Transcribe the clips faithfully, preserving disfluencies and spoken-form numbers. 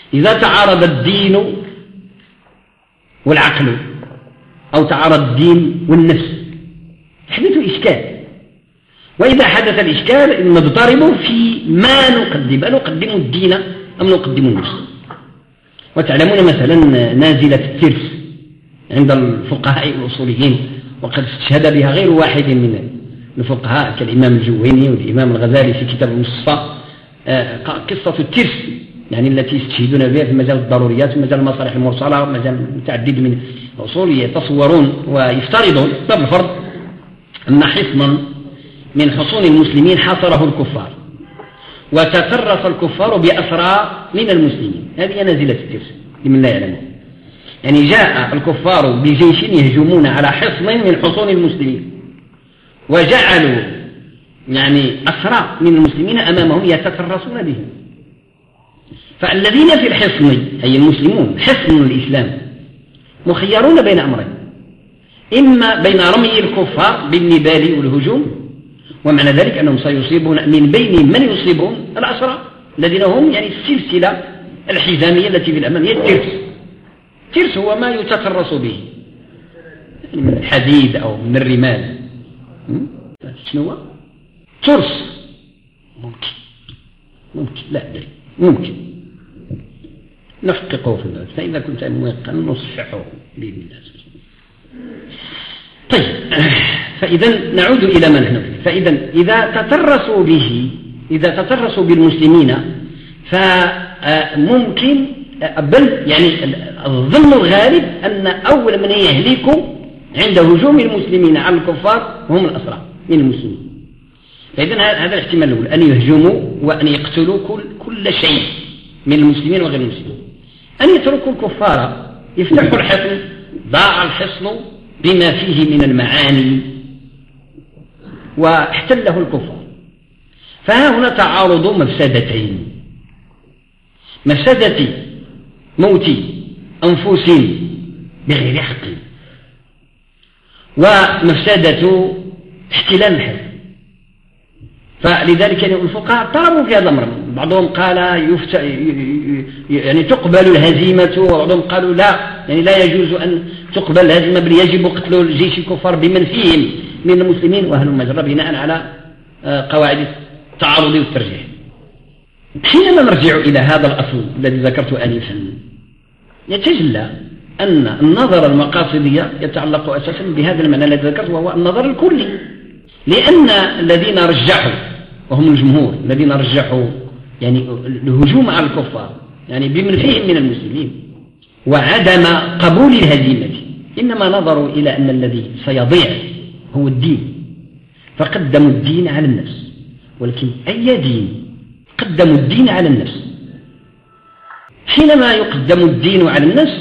إذا تعارض الدين والعقل أو تعارض الدين والنفس يحدث إشكال. وإذا حدث الإشكال نضطرب في ما نقدم، أن نقدم الدين أم نقدم النفس. وتعلمون مثلا نازلة الترس عند الفقهاء الأصوليين، وقد استشهد بها غير واحد من الفقهاء كالإمام الجويني والإمام الغزالي في كتاب المصطفى، قصة الترس يعني التي يستشهدون بها في مجال الضروريات في مجال المصالح المرسلة ومجال متعدد من الأصول. يتصورون ويفترضون باب الفرض أن حصنا من حصون المسلمين حاصره الكفار وتترس الكفار بأسرى من المسلمين. هذه نازلة الترس لمن لا يعلمون. يعني جاء الكفار بجيش يهجمون على حصن من حصون المسلمين وجعلوا يعني أسرى من المسلمين أمامهم يتترسون بهم. فالذين في الحصن أي المسلمون حصن الإسلام مخيرون بين أمرين، إما بين رمي الكفار بالنبال والهجوم، ومعنى ذلك أنهم سيصيبون من بين من يصيبون الأسرى الذين هم يعني السلسلة الحزامية التي في الأمام هي الترس. الترس هو ما يتترس به من الحديد أو من الرمال. شنو هو؟ ترس ممكن ممكن لا أدري ممكن نحققه في الناس، فإذا كنت موقعا نصححه بإذن الله. طيب، فإذا نعود إلى ما نحن فيه. فإذا إذا تترسوا به إذا تترسوا بالمسلمين فممكن بل يعني الظن الغالب أن أول من يهلك عند هجوم المسلمين على الكفار هم الأسرى من المسلمين. فإذا هذا الاحتمال الأول، أن يهجموا وأن يقتلوا كل, كل شيء من المسلمين وغير المسلمين. أن يتركوا الكفار يفتحوا الحصن، ضاع الحصن بما فيه من المعاني واحتله الكفار. فها هنا تعارض مفسدتين: مفسدة موت أنفس بغير حق، ومفسدة احتلال الحصن. فلذلك يعني الفقهاء طلبوا في هذا الأمر. بعضهم قال يفت... يعني تقبل الهزيمة، وبعضهم قالوا لا، يعني لا يجوز أن تقبل الهزيمة بل يجب قتل الجيش الكفار بمن فيهم من المسلمين وأهل المجرى بناء على قواعد التعارض والترجيح. حينما نرجع إلى هذا الأصل الذي ذكرت آنفا يتجلى أن النظر المقاصدي يتعلق أساسا بهذا المعنى الذي ذكرته، وهو النظر الكلي. لأن الذين رجحوا وهم الجمهور الذين رجحوا يعني الهجوم على الكفار يعني بمن فيهم من المسلمين وعدم قبول الهزيمة، إنما نظروا إلى أن الذي سيضيع هو الدين، فقدموا الدين على النفس. ولكن أي دين؟ قدموا الدين على النفس. حينما يقدم الدين على النفس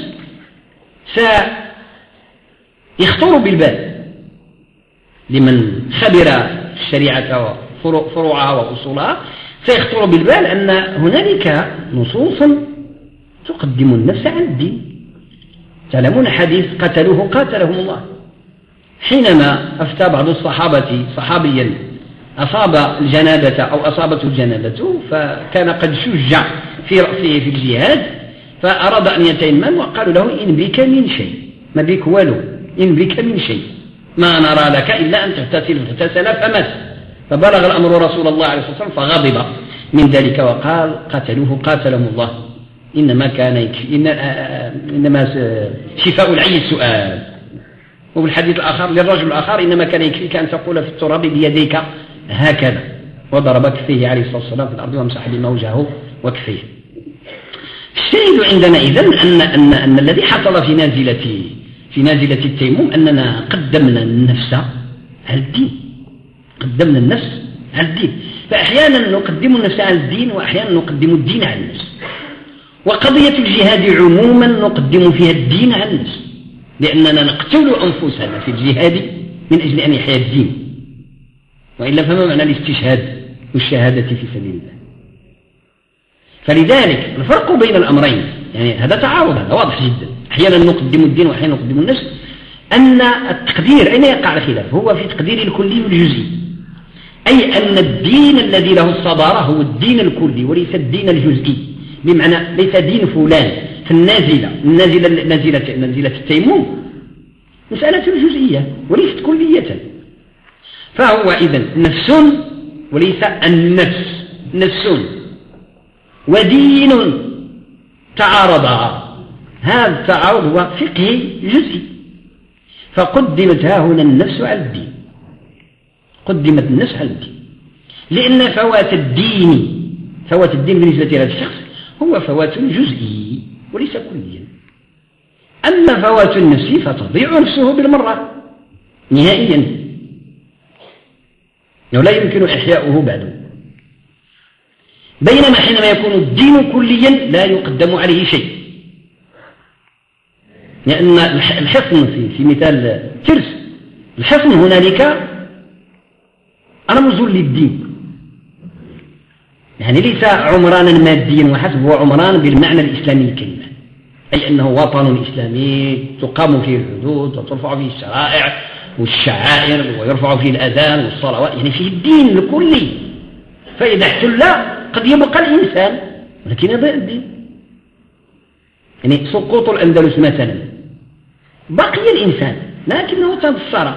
سيخطر بالبال لمن خبر الشريعة وفروعها وأصولها، سيخطر بالبال أن هنالك نصوصا تقدم النفس على الدين. تعلمون حديث قتلوه قاتلهم الله، حينما أفتى بعض الصحابة صحابيا أصاب الجنابة أو أصابته الجنابة فكان قد شجع في رأسه في الجهاد، فأراد أن يتيمم وقالوا له إن بك من شيء، ما بك ولو، إن بك من شيء ما نرى لك إلا أن تغتسل، اغتسل فمات. فبلغ الأمر رسول الله عليه الصلاة والسلام فغضب من ذلك وقال قتلوه قاتلهم الله، إنما كان يكفي إن إنما شفاء العي السؤال. وفي الحديث الآخر للرجل الآخر إنما كان يكفيك أن تقول في التراب بيديك هكذا، وضرب كفيه عليه الصلاة والسلام في الأرض ومسح بما وجهه وكفيه. الشاهد عندنا إذن أن, أن, أن الذي حصل في نازلة في نازلة التيمم أننا قدمنا النفس على الدين، قدمنا النفس على الدين. فأحيانا نقدم النفس على الدين وأحيانا نقدم الدين على النفس. وقضية الجهاد عموما نقدم فيها الدين على النفس، لأننا نقتل أنفسنا في الجهاد من أجل أن يحيا الدين، وإلا فما معنى الاستشهاد والشهادة في سبيل الله؟ فلذلك الفرق بين الأمرين يعني هذا تعارض، هذا واضح جدا. أحيانا نقدم الدين وأحيانا نقدم النفس. أن التقدير أين يقع الخلاف؟ هو في تقدير الكلي والجزئي، أي أن الدين الذي له الصدارة هو الدين الكلي وليس الدين الجزئي، بمعنى ليس دين فلان. فالنازلة النازلة نازلة نازلة التيمم مسألة جزئية وليست كلية، فهو إذن نفس وليس النفس، نفس ودين تعارضا. هذا التعارض هو فقهي جزئي، فقدمت ها هنا النفس على الدين، قدمت النفس على الدين، لأن فوات الدين فوات الدين بالنسبة لهذا الشخص هو فوات جزئي وليس كليا. أما فوات النفس فتضيع نفسه بالمرة نهائيا، ولا يمكن إحياؤه بعده. بينما حينما يكون الدين كليا لا يقدم عليه شيء، لأن الحصن في, في مثال ترس، الحصن هنالك رمز للدين، يعني ليس عمرانا ماديا وحسب، هو عمران بالمعنى الإسلامي الكلمة، أي أنه وطن إسلامي تقام فيه الحدود وترفع فيه الشرائع والشعائر ويرفع فيه الأذان والصلوات، يعني فيه الدين الكلي. فإذا احتل قد يبقى الإنسان ولكن يضيع الدين. يعني سقوط الأندلس مثلا بقي الإنسان لكنه تنصر،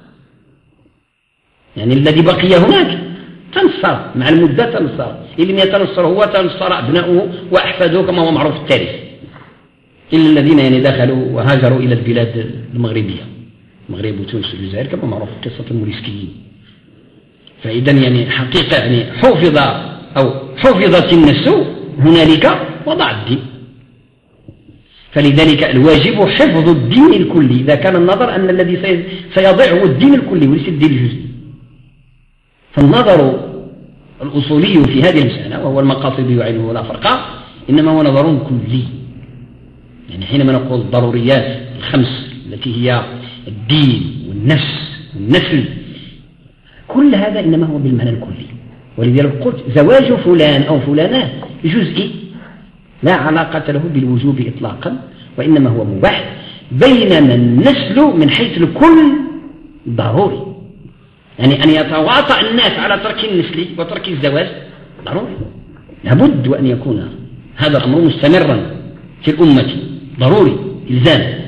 يعني الذي بقي هناك تنصر مع المدة، تنصر إن لم يتنصر هو تنصر أبناؤه وأحفاده كما هو معروف في التاريخ، إلا الذين يعني دخلوا وهاجروا إلى البلاد المغربية، المغرب وتونس والجزائر كما معروف في قصة الموريسكيين. فإذا يعني حقيقة يعني حفظ أو حفظت النفس هنالك وضع الدين. فلذلك الواجب حفظ الدين الكلي إذا كان النظر أن الذي سيضيع هو الدين الكلي وليس الدين الجزئي. فالنظر الأصولي في هذه المسألة وهو المقاصدي عينه ولا فرق، إنما هو نظر كلي. يعني حينما نقول الضروريات الخمس التي هي الدين والنفس والنسل، كل هذا إنما هو بالمعنى الكلي. ولذلك قلت زواج فلان أو فلانة جزئي لا علاقة له بالوجوب إطلاقا، وإنما هو مباح، بينما النسل من حيث الكل ضروري، يعني أن يتواطأ الناس على ترك النسل وترك الزواج ضروري، لابد وأن يكون هذا الأمر مستمرا في الأمة ضروري إلزام.